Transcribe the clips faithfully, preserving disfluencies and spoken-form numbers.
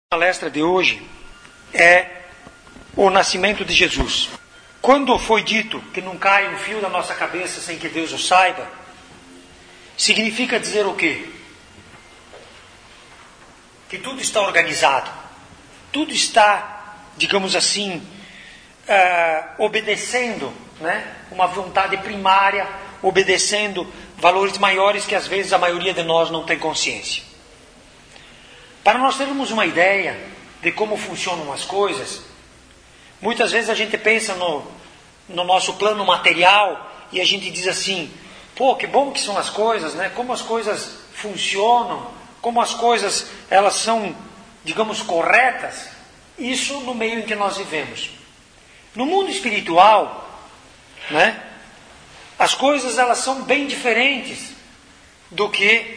A palestra de hoje é o nascimento de Jesus. Quando foi dito que não cai um fio da nossa cabeça sem que Deus o saiba, significa dizer o quê? Que tudo está organizado, tudo está, digamos assim, uh, obedecendo, né? Uma vontade primária, obedecendo valores maiores que às vezes a maioria de nós não tem consciência. Para nós termos uma ideia de como funcionam as coisas, muitas vezes a gente pensa no, no nosso plano material e a gente diz assim, pô, que bom que são as coisas, né? Como as coisas funcionam, como as coisas elas são, digamos, corretas. Isso no meio em que nós vivemos. No mundo espiritual, né? As coisas elas são bem diferentes do que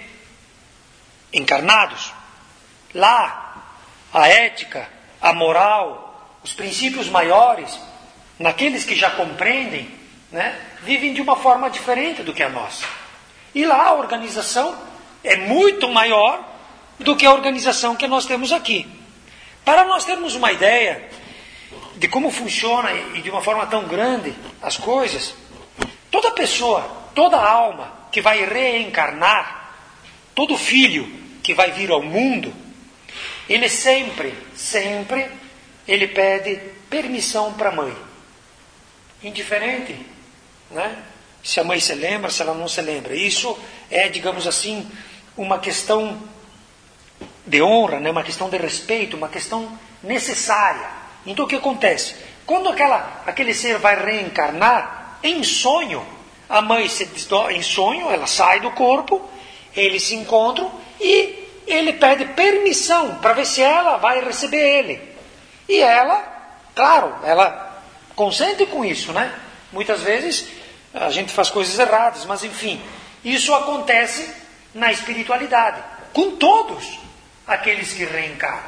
encarnados. Lá, a ética, a moral, os princípios maiores, naqueles que já compreendem, né, vivem de uma forma diferente do que a nossa. E lá a organização é muito maior do que a organização que nós temos aqui. Para nós termos uma ideia de como funciona e de uma forma tão grande as coisas, toda pessoa, toda alma que vai reencarnar, todo filho que vai vir ao mundo, ele sempre, sempre, ele pede permissão para a mãe. Indiferente, né? Se a mãe se lembra, se ela não se lembra. Isso é, digamos assim, uma questão de honra, né? Uma questão de respeito, uma questão necessária. Então o que acontece? Quando aquela, aquele ser vai reencarnar, em sonho, a mãe se desdobra, em sonho, ela sai do corpo, eles se encontram e ele pede permissão para ver se ela vai receber ele. E ela, claro, ela consente com isso, né? Muitas vezes a gente faz coisas erradas, mas enfim, isso acontece na espiritualidade, com todos aqueles que reencarnam.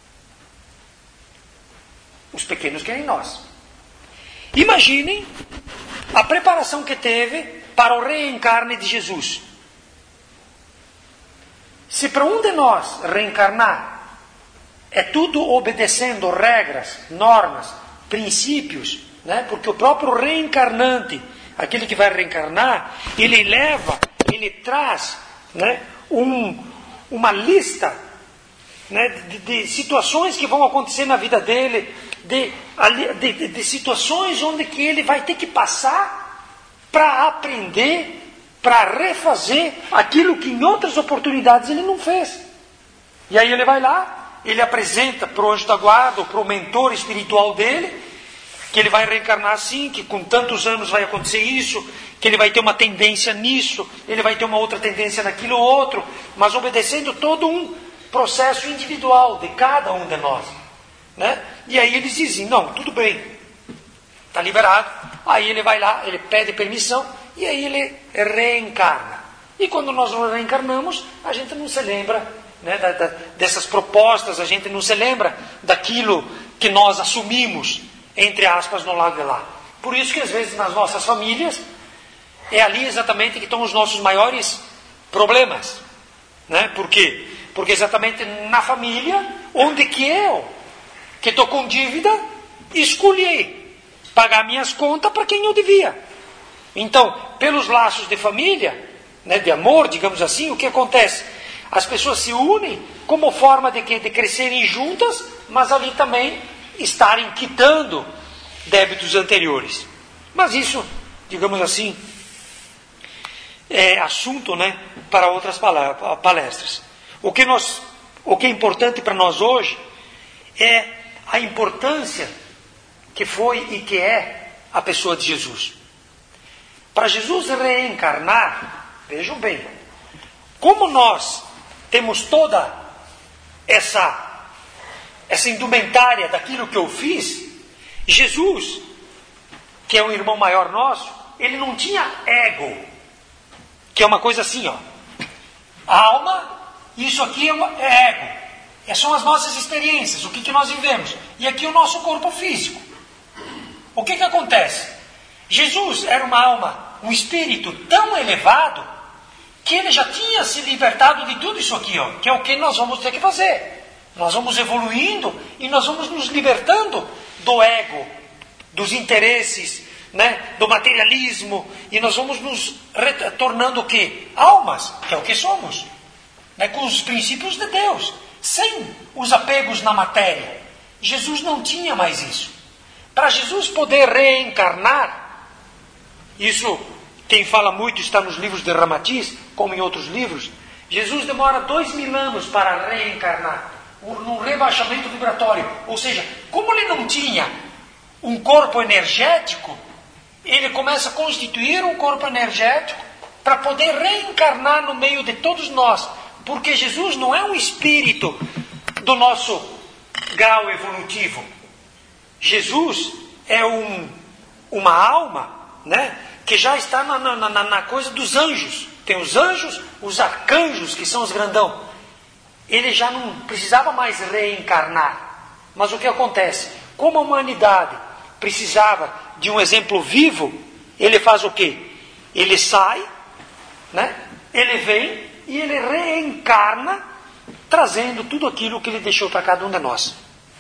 Os pequenos que é em nós. Imaginem a preparação que teve para o reencarne de Jesus. Se para um de nós reencarnar é tudo obedecendo regras, normas, princípios, né? Porque o próprio reencarnante, aquele que vai reencarnar, ele leva, ele traz, né? um, uma lista, né? de, de situações que vão acontecer na vida dele, de, de, de, de situações onde que ele vai ter que passar para aprender, para refazer aquilo que em outras oportunidades ele não fez. E aí ele vai lá, ele apresenta para o anjo da guarda, ou para o mentor espiritual dele, que ele vai reencarnar assim, que com tantos anos vai acontecer isso, que ele vai ter uma tendência nisso, ele vai ter uma outra tendência naquilo outro, mas obedecendo todo um processo individual de cada um de nós. Né? E aí eles dizem, não, tudo bem, está liberado. Aí ele vai lá, ele pede permissão, e aí ele reencarna. E quando nós reencarnamos, a gente não se lembra, né, da, da, dessas propostas, a gente não se lembra daquilo que nós assumimos, entre aspas, no lado de lá. Por isso que às vezes nas nossas famílias, é ali exatamente que estão os nossos maiores problemas. Né? Por quê? Porque exatamente na família, onde que eu, que estou com dívida, escolhi pagar minhas contas para quem eu devia. Então, pelos laços de família, né, de amor, digamos assim, o que acontece? As pessoas se unem como forma de, que, de crescerem juntas, mas ali também estarem quitando débitos anteriores. Mas isso, digamos assim, é assunto, né, para outras palestras. O que, nós, o que é importante para nós hoje é a importância que foi e que é a pessoa de Jesus. Para Jesus reencarnar, vejam bem, como nós temos toda essa, essa indumentária daquilo que eu fiz, Jesus, que é um irmão maior nosso, ele não tinha ego, que é uma coisa assim, ó, a alma, isso aqui é, uma, é ego, são as nossas experiências, o que, que nós vivemos, e aqui o nosso corpo físico. O que, que acontece? Jesus era uma alma, um espírito tão elevado que ele já tinha se libertado de tudo isso aqui, ó, que é o que nós vamos ter que fazer. Nós vamos evoluindo e nós vamos nos libertando do ego, dos interesses, né, do materialismo, e nós vamos nos tornando o quê? Almas, que é o que somos, né, com os princípios de Deus, sem os apegos na matéria. Jesus não tinha mais isso. Para Jesus poder reencarnar, isso quem fala muito está nos livros de Ramatiz, como em outros livros, Jesus demora dois mil anos para reencarnar, num rebaixamento vibratório. Ou seja, como ele não tinha um corpo energético, ele começa a constituir um corpo energético para poder reencarnar no meio de todos nós. Porque Jesus não é um espírito do nosso grau evolutivo. Jesus é um, uma alma, né, que já está na, na, na, na coisa dos anjos. Tem os anjos, os arcanjos, que são os grandão. Ele já não precisava mais reencarnar. Mas o que acontece? Como a humanidade precisava de um exemplo vivo, ele faz o quê? Ele sai, né? Ele vem e ele reencarna, trazendo tudo aquilo que ele deixou para cada um de nós.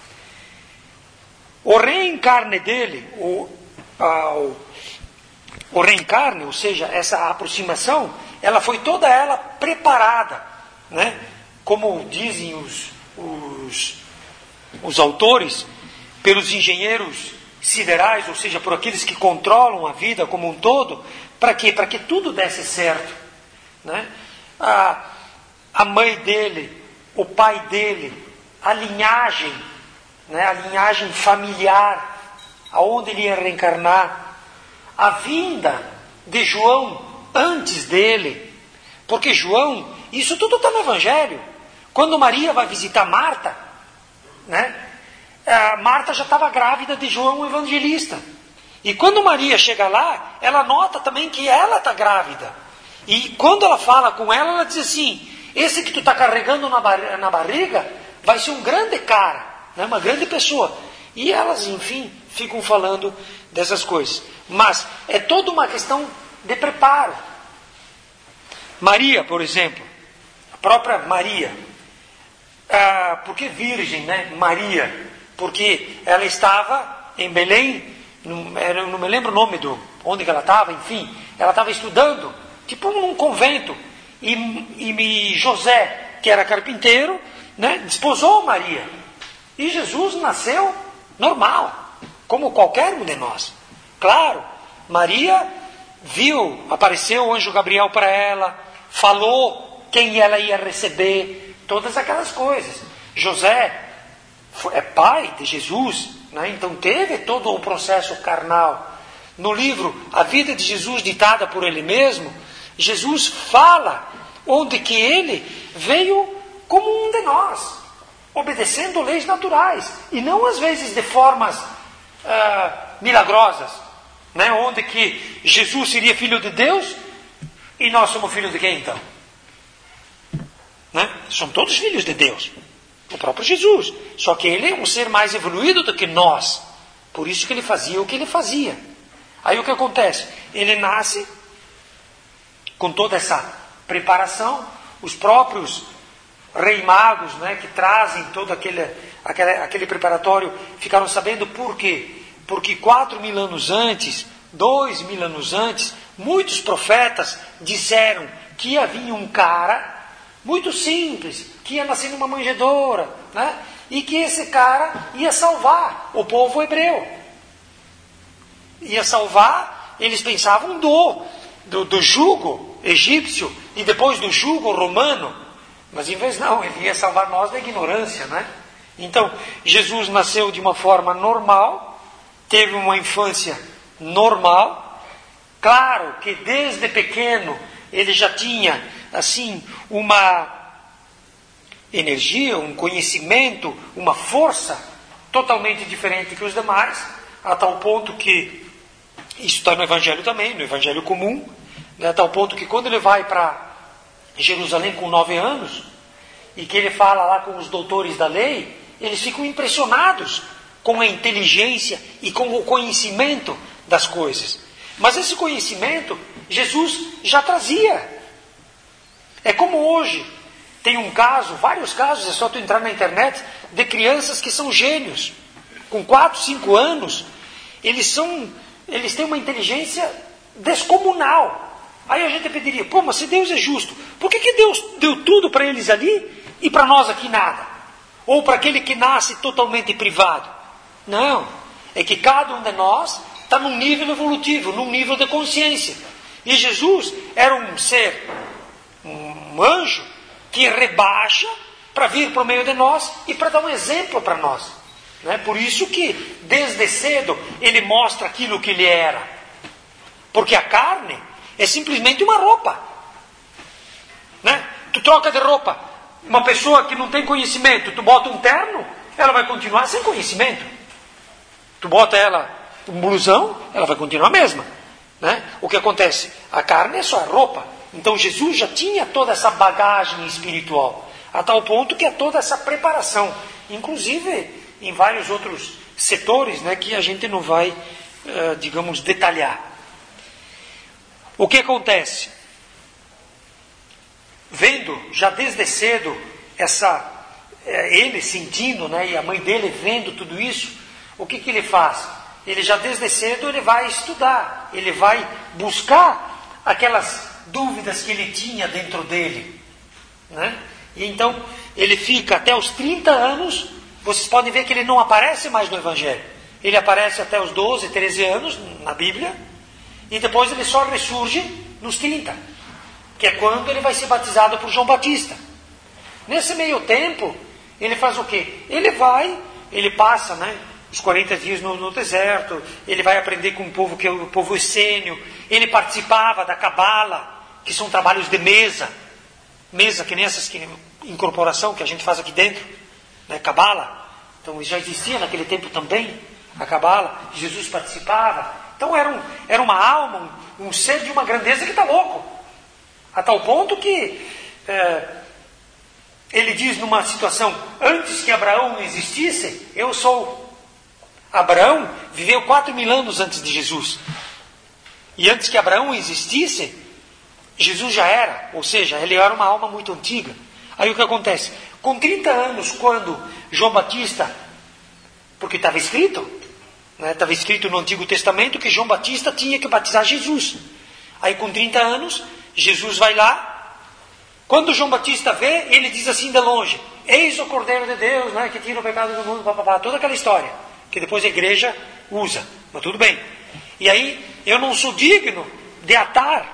O reencarne dele, o, a, o, o reencarne, ou seja, essa aproximação, ela foi toda ela preparada, né? Como dizem os, os, os autores, pelos engenheiros siderais, ou seja, por aqueles que controlam a vida como um todo. Para quê? Para que tudo desse certo, né? A, a mãe dele, o pai dele, a linhagem, né? A linhagem familiar, aonde ele ia reencarnar, a vinda de João antes dele, porque João, isso tudo está no Evangelho. Quando Maria vai visitar Marta, né? A Marta já estava grávida de João o Evangelista. E quando Maria chega lá, ela nota também que ela está grávida. E quando ela fala com ela, ela diz assim: esse que tu está carregando na, bar- na barriga vai ser um grande cara, né? Uma grande pessoa. E elas, enfim, ficam falando dessas coisas. Mas é toda uma questão de preparo. Maria, por exemplo, a própria Maria, ah, por que virgem, né? Maria, porque ela estava em Belém, não, eu não me lembro o nome do onde que ela estava, enfim, ela estava estudando, tipo num convento, e, e, e José, que era carpinteiro, né, desposou Maria, e Jesus nasceu normal, como qualquer um de nós. Claro, Maria viu, apareceu o anjo Gabriel para ela, falou quem ela ia receber, todas aquelas coisas. José é pai de Jesus, né? Então teve todo o processo carnal. No livro A Vida de Jesus ditada por ele mesmo, Jesus fala onde que ele veio como um de nós, obedecendo leis naturais, e não às vezes de formas uh, milagrosas, né? Onde que Jesus seria filho de Deus e nós somos filhos de quem então? Né? São todos filhos de Deus, o próprio Jesus, só que ele é um ser mais evoluído do que nós, por isso que ele fazia o que ele fazia. Aí o que acontece? Ele nasce com toda essa preparação, os próprios rei magos, né, que trazem todo aquele, aquele, aquele preparatório, ficaram sabendo por quê? Porque quatro mil anos antes, dois mil anos antes, muitos profetas disseram que ia vir um cara muito simples, que ia nascer numa manjedoura, né? E que esse cara ia salvar o povo hebreu. Ia salvar, eles pensavam, do, do, do jugo egípcio e depois do jugo romano. Mas em vez não, ele ia salvar nós da ignorância, né? Então, Jesus nasceu de uma forma normal, teve uma infância normal. Claro que desde pequeno ele já tinha, assim, uma energia, um conhecimento, uma força totalmente diferente que os demais, a tal ponto que, isso está no Evangelho também, no Evangelho comum, né, a tal ponto que quando ele vai para Jerusalém com nove anos, e que ele fala lá com os doutores da lei, eles ficam impressionados com a inteligência e com o conhecimento das coisas. Mas esse conhecimento, Jesus já trazia. É como hoje, tem um caso, vários casos, é só tu entrar na internet, de crianças que são gênios. Com quatro, cinco anos, eles, são, eles têm uma inteligência descomunal. Aí a gente pediria, pô, mas se Deus é justo, por que, que Deus deu tudo para eles ali e para nós aqui nada? Ou para aquele que nasce totalmente privado? Não, é que cada um de nós está num nível evolutivo, num nível de consciência. E Jesus era um ser, um anjo, que rebaixa para vir para o meio de nós e para dar um exemplo para nós. Não é? Por isso que, desde cedo, ele mostra aquilo que ele era. Porque a carne é simplesmente uma roupa. Né? Tu troca de roupa. Uma pessoa que não tem conhecimento, tu bota um terno, ela vai continuar sem conhecimento. Tu bota ela um blusão, ela vai continuar a mesma. Né? O que acontece? A carne é só a roupa. Então Jesus já tinha toda essa bagagem espiritual, a tal ponto que é toda essa preparação, inclusive em vários outros setores, né, que a gente não vai, uh, digamos, detalhar. O que acontece? Vendo, já desde cedo, essa, ele sentindo, né, e a mãe dele vendo tudo isso, o que, que ele faz? Ele já desde cedo ele vai estudar, ele vai buscar aquelas dúvidas que ele tinha dentro dele. Né? E então ele fica até os trinta anos, vocês podem ver que ele não aparece mais no Evangelho. Ele aparece até os doze, treze anos na Bíblia, e depois ele só ressurge nos trinta, que é quando ele vai ser batizado por João Batista. Nesse meio tempo, ele faz o quê? Ele vai, ele passa, né, os quarenta dias no, no deserto, ele vai aprender com o povo que é o povo essênio, ele participava da Cabala, que são trabalhos de mesa, mesa que nem essas que, incorporação que a gente faz aqui dentro, né, Cabala. Então já existia naquele tempo também a Cabala, Jesus participava. Então era, um, era uma alma, um, um ser de uma grandeza que está louco, a tal ponto que é, ele diz numa situação, antes que Abraão não existisse, eu sou. Abraão viveu quatro mil anos antes de Jesus. E antes que Abraão existisse, Jesus já era, ou seja, ele era uma alma muito antiga. Aí o que acontece? Com trinta anos, quando João Batista, porque estava escrito, né, estava escrito no Antigo Testamento que João Batista tinha que batizar Jesus. Aí com trinta anos, Jesus vai lá. Quando João Batista vê, ele diz assim de longe, eis o Cordeiro de Deus, né, que tira o pecado do mundo, papapá, toda aquela história, que depois a igreja usa, mas tudo bem. E aí, eu não sou digno de atar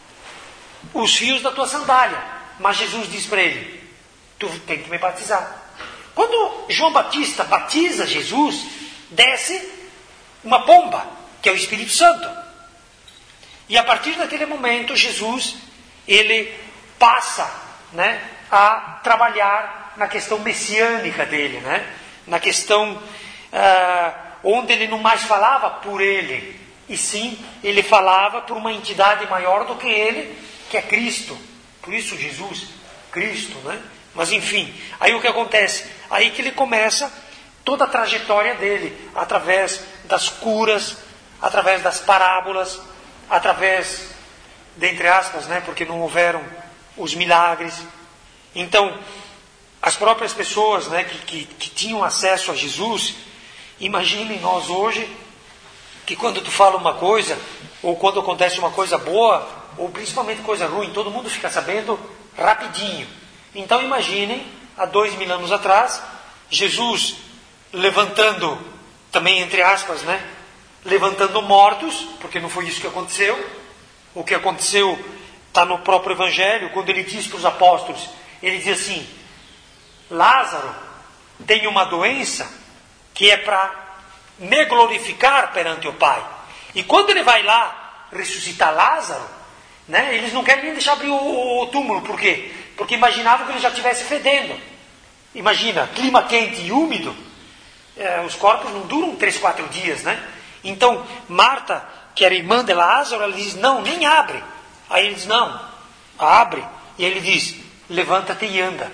os fios da tua sandália, mas Jesus diz para ele, tu tem que me batizar. Quando João Batista batiza Jesus, desce uma pomba, que é o Espírito Santo. E a partir daquele momento, Jesus, ele passa, né, a trabalhar na questão messiânica dele, né, na questão uh, onde ele não mais falava por ele, e sim, ele falava por uma entidade maior do que ele, que é Cristo. Por isso Jesus, Cristo, né? Mas enfim, aí o que acontece? Aí que ele começa toda a trajetória dele, através das curas, através das parábolas, através, dentre aspas, né? Porque não houveram os milagres. Então, as próprias pessoas, né, que, que, que tinham acesso a Jesus, imaginem nós hoje, que quando tu fala uma coisa, ou quando acontece uma coisa boa, ou principalmente coisa ruim, todo mundo fica sabendo rapidinho. Então imaginem, há dois mil anos atrás, Jesus levantando, também entre aspas, né, levantando mortos, porque não foi isso que aconteceu. O que aconteceu está no próprio Evangelho, quando ele diz para os apóstolos, ele diz assim, Lázaro tem uma doença que é para me glorificar perante o Pai. E quando ele vai lá ressuscitar Lázaro, né, eles não querem nem deixar abrir o, o túmulo. Por quê? Porque imaginavam que ele já estivesse fedendo. Imagina, clima quente e úmido, é, os corpos não duram três, quatro dias, né? Então, Marta, que era irmã de Lázaro, ela diz, não, nem abre. Aí ele diz, não, abre. E ele diz, levanta-te e anda.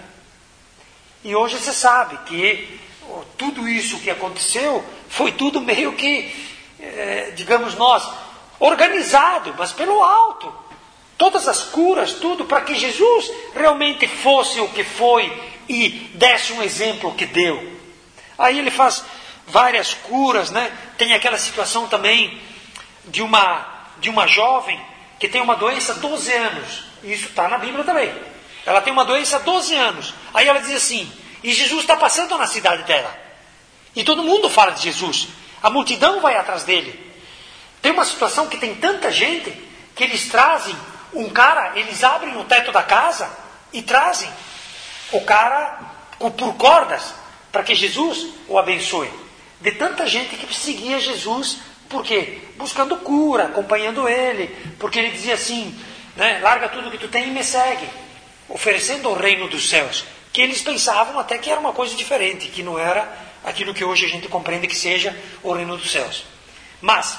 E hoje você sabe que oh, tudo isso que aconteceu foi tudo meio que, eh, digamos nós, organizado, mas pelo alto. Todas as curas, tudo, para que Jesus realmente fosse o que foi e desse um exemplo que deu. Aí ele faz várias curas, né? Tem aquela situação também de uma, de uma jovem que tem uma doença há doze anos. Isso está na Bíblia também. Ela tem uma doença há doze anos. Aí ela diz assim, e Jesus está passando na cidade dela. E todo mundo fala de Jesus. A multidão vai atrás dele. Tem uma situação que tem tanta gente que eles trazem um cara, eles abrem o teto da casa e trazem o cara por cordas para que Jesus o abençoe. De tanta gente que seguia Jesus, por quê? Buscando cura, acompanhando ele, porque ele dizia assim, né, larga tudo que tu tem e me segue, oferecendo o reino dos céus, que eles pensavam até que era uma coisa diferente, que não era aquilo que hoje a gente compreende que seja o reino dos céus. Mas,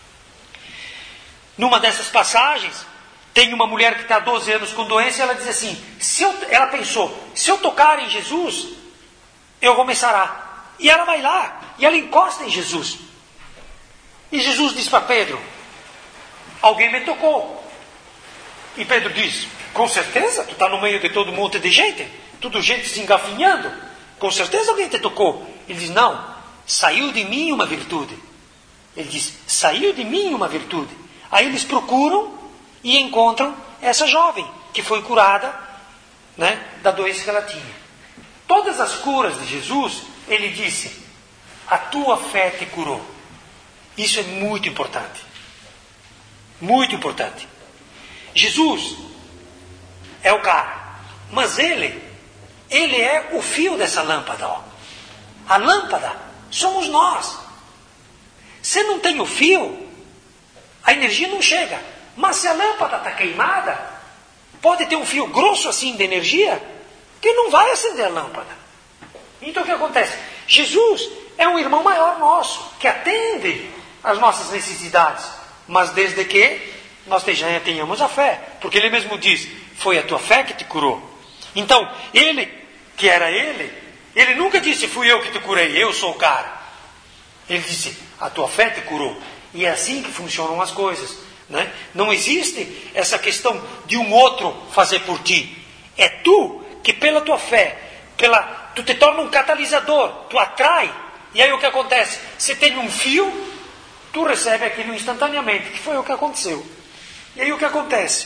numa dessas passagens, tem uma mulher que está há doze anos com doença e ela diz assim, se eu, ela pensou, se eu tocar em Jesus, eu vou me sarar. E ela vai lá, e ela encosta em Jesus. E Jesus diz para Pedro, alguém me tocou. E Pedro diz, com certeza, tu está no meio de todo um monte de gente, tudo gente se engafinhando, com certeza alguém te tocou. Ele diz, não, saiu de mim uma virtude. Ele diz, saiu de mim uma virtude. Aí eles procuram e encontram essa jovem, que foi curada, né, da doença que ela tinha. Todas as curas de Jesus, ele disse, a tua fé te curou. Isso é muito importante. Muito importante. Jesus é o cara, mas ele, ele é o fio dessa lâmpada. Ó. A lâmpada somos nós. Se não tem o fio, a energia não chega. Mas se a lâmpada está queimada, pode ter um fio grosso assim de energia, que não vai acender a lâmpada. Então o que acontece? Jesus é um irmão maior nosso, que atende às nossas necessidades, mas desde que nós tenhamos a fé, porque ele mesmo diz, foi a tua fé que te curou. Então, ele, que era ele, ele nunca disse, fui eu que te curei, eu sou o cara. Ele disse, a tua fé te curou. E é assim que funcionam as coisas. Né? Não existe essa questão de um outro fazer por ti. É tu que pela tua fé, pela, tu te torna um catalisador, tu atrai. E aí o que acontece? Se tem um fio, tu recebe aquilo instantaneamente, que foi o que aconteceu. E aí o que acontece?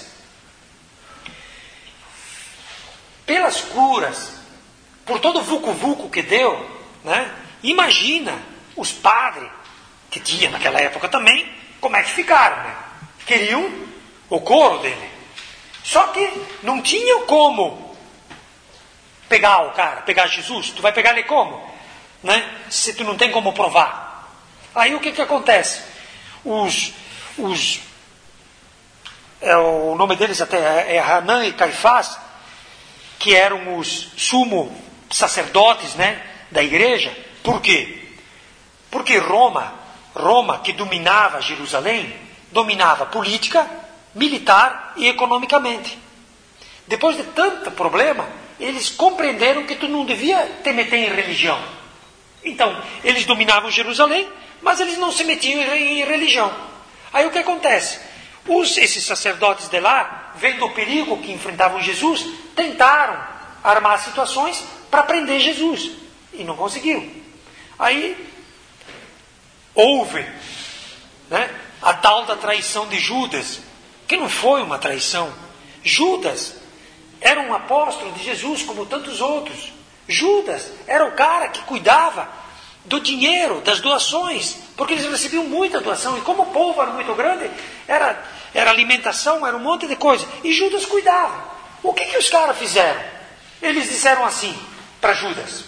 Pelas curas, por todo o vucu-vucu que deu, né? Imagina os padres, que tinha naquela época também, como é que ficaram, né? Queriam o couro dele. Só que não tinha como pegar o cara, pegar Jesus. Tu vai pegar ele como? Né? Se tu não tem como provar. Aí o que que acontece? Os, os é, o nome deles até é Hanã e Caifás, que eram os sumo sacerdotes, né, da igreja. Por quê? Porque Roma, Roma que dominava Jerusalém, dominava política, militar e economicamente. Depois de tanto problema, eles compreenderam que tu não devia te meter em religião. Então, eles dominavam Jerusalém, mas eles não se metiam em religião. Aí o que acontece? Os, esses sacerdotes de lá, vendo o perigo que enfrentavam Jesus, tentaram armar situações para prender Jesus. E não conseguiram. Aí, houve, né, a tal da traição de Judas, que não foi uma traição. Judas era um apóstolo de Jesus, como tantos outros. Judas era o cara que cuidava do dinheiro, das doações, porque eles recebiam muita doação, e como o povo era muito grande, era, era alimentação, era um monte de coisa, e Judas cuidava. O que que os caras fizeram? Eles disseram assim para Judas,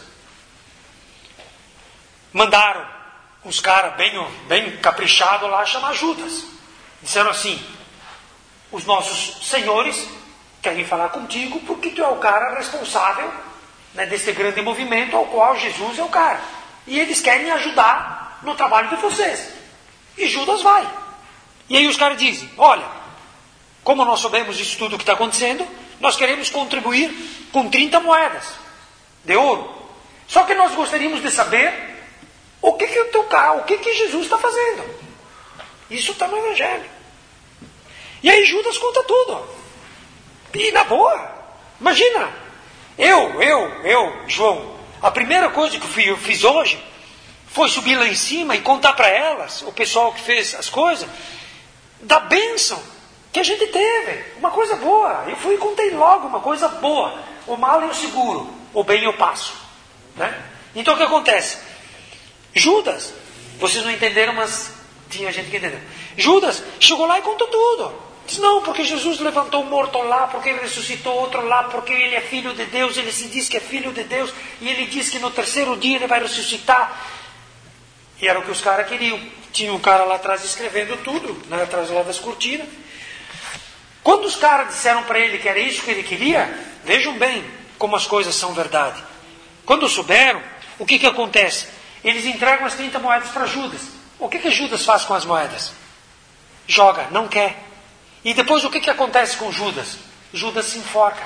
mandaram uns caras bem, bem caprichados lá chamar Judas. Disseram assim, os nossos senhores querem falar contigo porque tu é o cara responsável, né, desse grande movimento ao qual Jesus é o cara. E eles querem ajudar no trabalho de vocês. E Judas vai. E aí os caras dizem, olha, como nós soubemos isso tudo que está acontecendo, nós queremos contribuir com trinta moedas de ouro. Só que nós gostaríamos de saber o que que o teu cara, o que que Jesus está fazendo. Isso está no Evangelho. E aí Judas conta tudo. E na boa, imagina, Eu, eu, eu, João, a primeira coisa que eu fiz hoje foi subir lá em cima e contar para elas, o pessoal que fez as coisas, da bênção que a gente teve. Uma coisa boa. Eu fui e contei logo uma coisa boa. O mal eu seguro, o bem eu passo. Né? Então o que acontece? Judas, vocês não entenderam, mas tinha gente que entendeu. Judas chegou lá e contou tudo. Diz, não, porque Jesus levantou um morto lá, porque ele ressuscitou outro lá, porque ele é filho de Deus, ele se diz que é filho de Deus, e ele diz que no terceiro dia ele vai ressuscitar. E era o que os caras queriam. Tinha um cara lá atrás escrevendo tudo, né, atrás lá das cortinas. Quando os caras disseram para ele que era isso que ele queria, vejam bem como as coisas são verdade. Quando souberam, o que que acontece? Eles entregam as trinta moedas para Judas. O que que Judas faz com as moedas? Joga, não quer. E depois o que que acontece com Judas? Judas se enforca.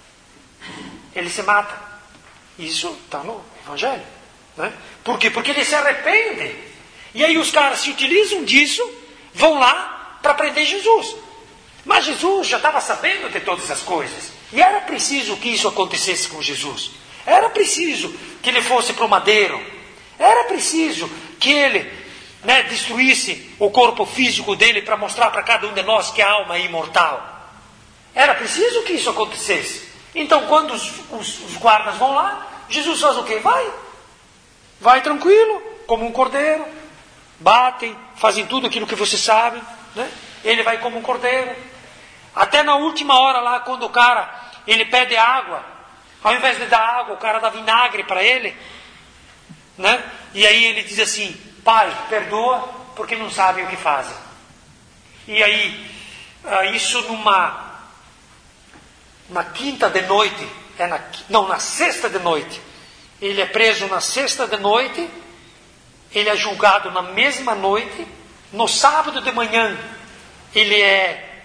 Ele se mata. Isso está no Evangelho. Né? Por quê? Porque ele se arrepende. E aí os caras se utilizam disso, vão lá para prender Jesus. Mas Jesus já estava sabendo de todas as coisas. E era preciso que isso acontecesse com Jesus. Era preciso que ele fosse para o madeiro. Era preciso que ele... Né, destruísse o corpo físico dele para mostrar para cada um de nós que a alma é imortal. Era preciso que isso acontecesse. Então, quando os, os, os guardas vão lá, Jesus faz o quê? Vai. Vai tranquilo, como um cordeiro. Batem, fazem tudo aquilo que você sabe. Né? Ele vai como um cordeiro. Até na última hora lá, quando o cara, ele pede água. Ao invés de dar água, o cara dá vinagre para ele. Né? E aí ele diz assim... Pai, perdoa, porque não sabem o que fazem. E aí, isso numa, na quinta de noite, é na, não, na sexta de noite. Ele é preso na sexta de noite, ele é julgado na mesma noite, no sábado de manhã, ele é,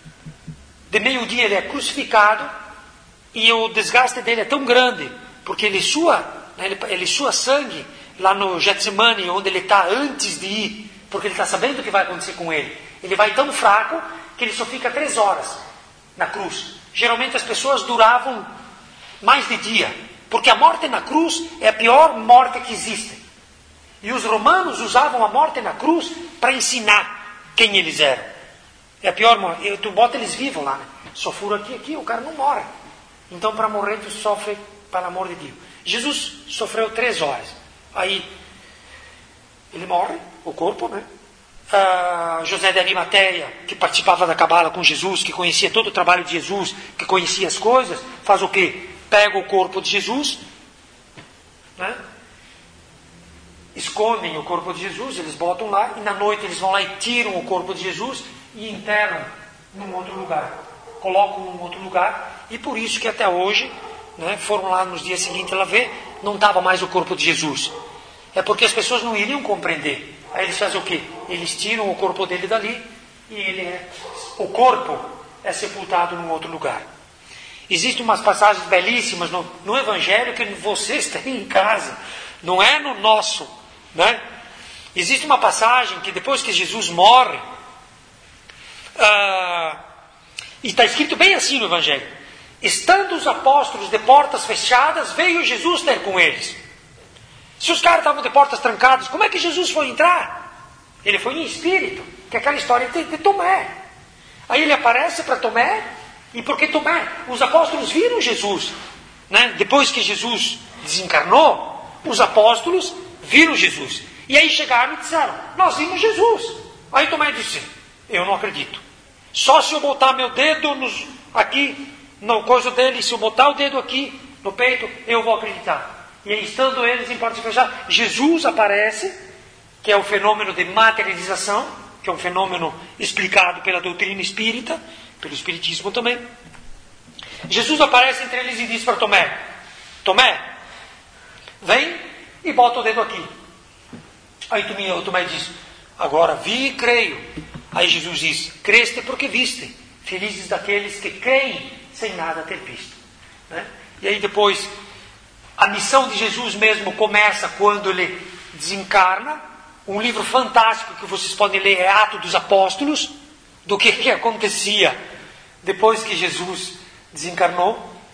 de meio-dia ele é crucificado, e o desgaste dele é tão grande, porque ele sua, ele, ele sua sangue, lá no Getsemane, onde ele está antes de ir, porque ele está sabendo o que vai acontecer com ele. Ele vai tão fraco que ele só fica três horas na cruz. Geralmente as pessoas duravam mais de dia, porque a morte na cruz é a pior morte que existe. E os romanos usavam a morte na cruz para ensinar quem eles eram. É a pior morte. Tu bota eles vivos lá, né? Só fura aqui, aqui, o cara não morre. Então para morrer tu sofre, pelo amor de Deus. Jesus sofreu três horas. Aí, ele morre, o corpo, né? Ah, José de Arimateia, que participava da cabala com Jesus, que conhecia todo o trabalho de Jesus, que conhecia as coisas, faz o quê? Pega o corpo de Jesus, né? Escondem o corpo de Jesus, eles botam lá, e na noite eles vão lá e tiram o corpo de Jesus e enterram num outro lugar. Colocam num outro lugar, e por isso que até hoje, né, foram lá nos dias seguintes lá ver, não estava mais o corpo de Jesus. É porque as pessoas não iriam compreender. Aí eles fazem o quê? Eles tiram o corpo dele dali e ele é, o corpo é sepultado num outro lugar. Existem umas passagens belíssimas no, no Evangelho que vocês têm em casa. Não é no nosso. Né? Existe uma passagem que depois que Jesus morre, ah, e está escrito bem assim no Evangelho. Estando os apóstolos de portas fechadas, veio Jesus ter com eles. Se os caras estavam de portas trancadas, como é que Jesus foi entrar? Ele foi em espírito, que é aquela história de, de Tomé. Aí ele aparece para Tomé, e porque Tomé, os apóstolos viram Jesus. Né? Depois que Jesus desencarnou, os apóstolos viram Jesus. E aí chegaram e disseram, nós vimos Jesus. Aí Tomé disse, eu não acredito. Só se eu botar meu dedo nos, aqui, no coisa dele, se eu botar o dedo aqui no peito, eu vou acreditar. E aí, estando eles em portas fechadas, Jesus aparece, que é o fenômeno de materialização, que é um fenômeno explicado pela doutrina espírita, pelo espiritismo também. Jesus aparece entre eles e diz para Tomé, Tomé, vem e bota o dedo aqui. Aí Tomé diz, agora vi e creio. Aí Jesus diz, creste porque viste. Felizes daqueles que creem sem nada ter visto. Né? E aí depois, a missão de Jesus mesmo começa quando ele desencarna. Um livro fantástico que vocês podem ler é Atos dos Apóstolos, do que, que acontecia depois que Jesus desencarnou.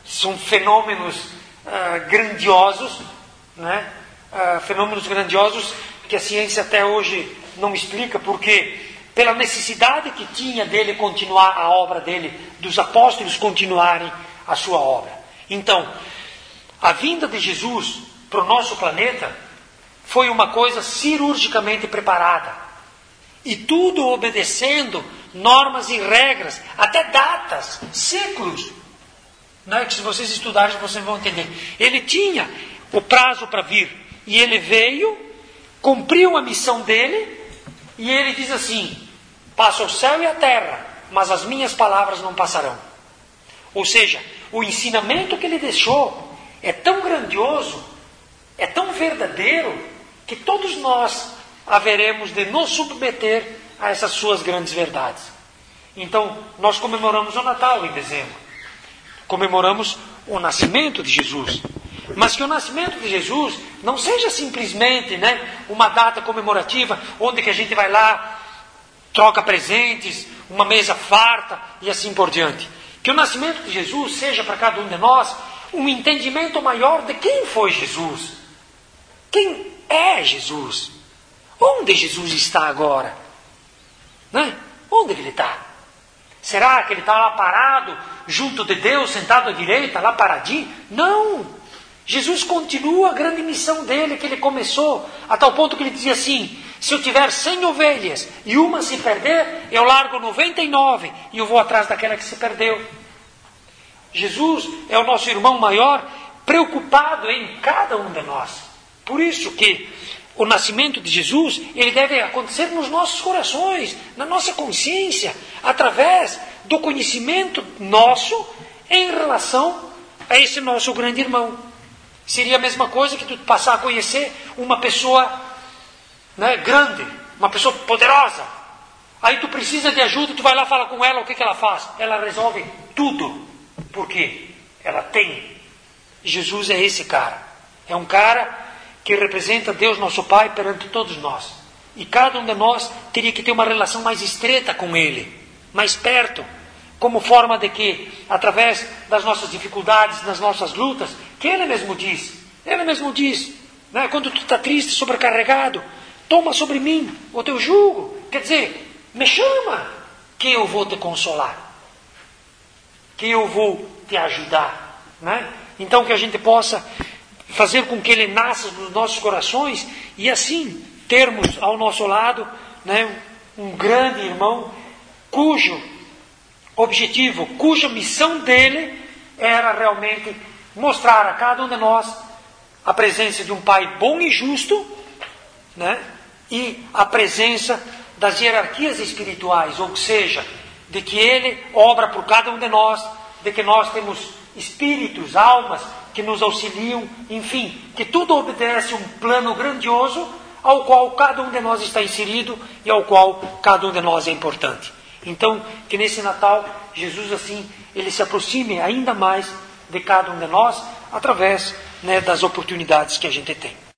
são fenômenos uh, grandiosos, né? uh, fenômenos grandiosos que a ciência até hoje não explica, porque pela necessidade que tinha dele continuar a obra dele, dos apóstolos continuarem a sua obra. Então, a vinda de Jesus para o nosso planeta foi uma coisa cirurgicamente preparada. E tudo obedecendo normas e regras, até datas, séculos. Não é que se vocês estudarem, vocês vão entender. Ele tinha o prazo para vir. E ele veio, cumpriu a missão dele, e ele diz assim: passa o céu e a terra, mas as minhas palavras não passarão. Ou seja, o ensinamento que ele deixou é tão grandioso, é tão verdadeiro, que todos nós haveremos de nos submeter a essas suas grandes verdades. Então, nós comemoramos o Natal em dezembro. Comemoramos o nascimento de Jesus. Mas que o nascimento de Jesus não seja simplesmente, né, uma data comemorativa, onde que a gente vai lá, troca presentes, uma mesa farta e assim por diante. Que o nascimento de Jesus seja para cada um de nós um entendimento maior de quem foi Jesus. Quem é Jesus? Onde Jesus está agora? Né? Onde ele está? Será que ele está lá parado, junto de Deus, sentado à direita, lá paradinho? Não! Jesus continua a grande missão dele, que ele começou, a tal ponto que ele dizia assim: se eu tiver cem ovelhas e uma se perder, eu largo noventa e nove e eu vou atrás daquela que se perdeu. Jesus é o nosso irmão maior, preocupado em cada um de nós. Por isso que o nascimento de Jesus, ele deve acontecer nos nossos corações, na nossa consciência, através do conhecimento nosso em relação a esse nosso grande irmão. Seria a mesma coisa que tu passar a conhecer uma pessoa, né, grande, uma pessoa poderosa. Aí tu precisa de ajuda, tu vai lá falar com ela, o que, que ela faz? Ela resolve tudo. Por quê? Ela tem. Jesus é esse cara. É um cara que representa Deus nosso Pai perante todos nós. E cada um de nós teria que ter uma relação mais estreita com Ele, mais perto, como forma de que, através das nossas dificuldades, das nossas lutas, que Ele mesmo diz, Ele mesmo diz, né, quando tu está triste, sobrecarregado, toma sobre mim o teu jugo, quer dizer, me chama, que eu vou te consolar, que eu vou te ajudar, né? Então que a gente possa fazer com que Ele nasça nos nossos corações e assim termos ao nosso lado, né, um grande irmão cujo objetivo, cuja missão dele era realmente mostrar a cada um de nós a presença de um Pai bom e justo, né, e a presença das hierarquias espirituais, ou seja, de que Ele obra por cada um de nós, de que nós temos espíritos, almas que nos auxiliam, enfim, que tudo obedece a um plano grandioso ao qual cada um de nós está inserido e ao qual cada um de nós é importante. Então, que nesse Natal, Jesus assim, Ele se aproxime ainda mais de cada um de nós através, né, das oportunidades que a gente tem.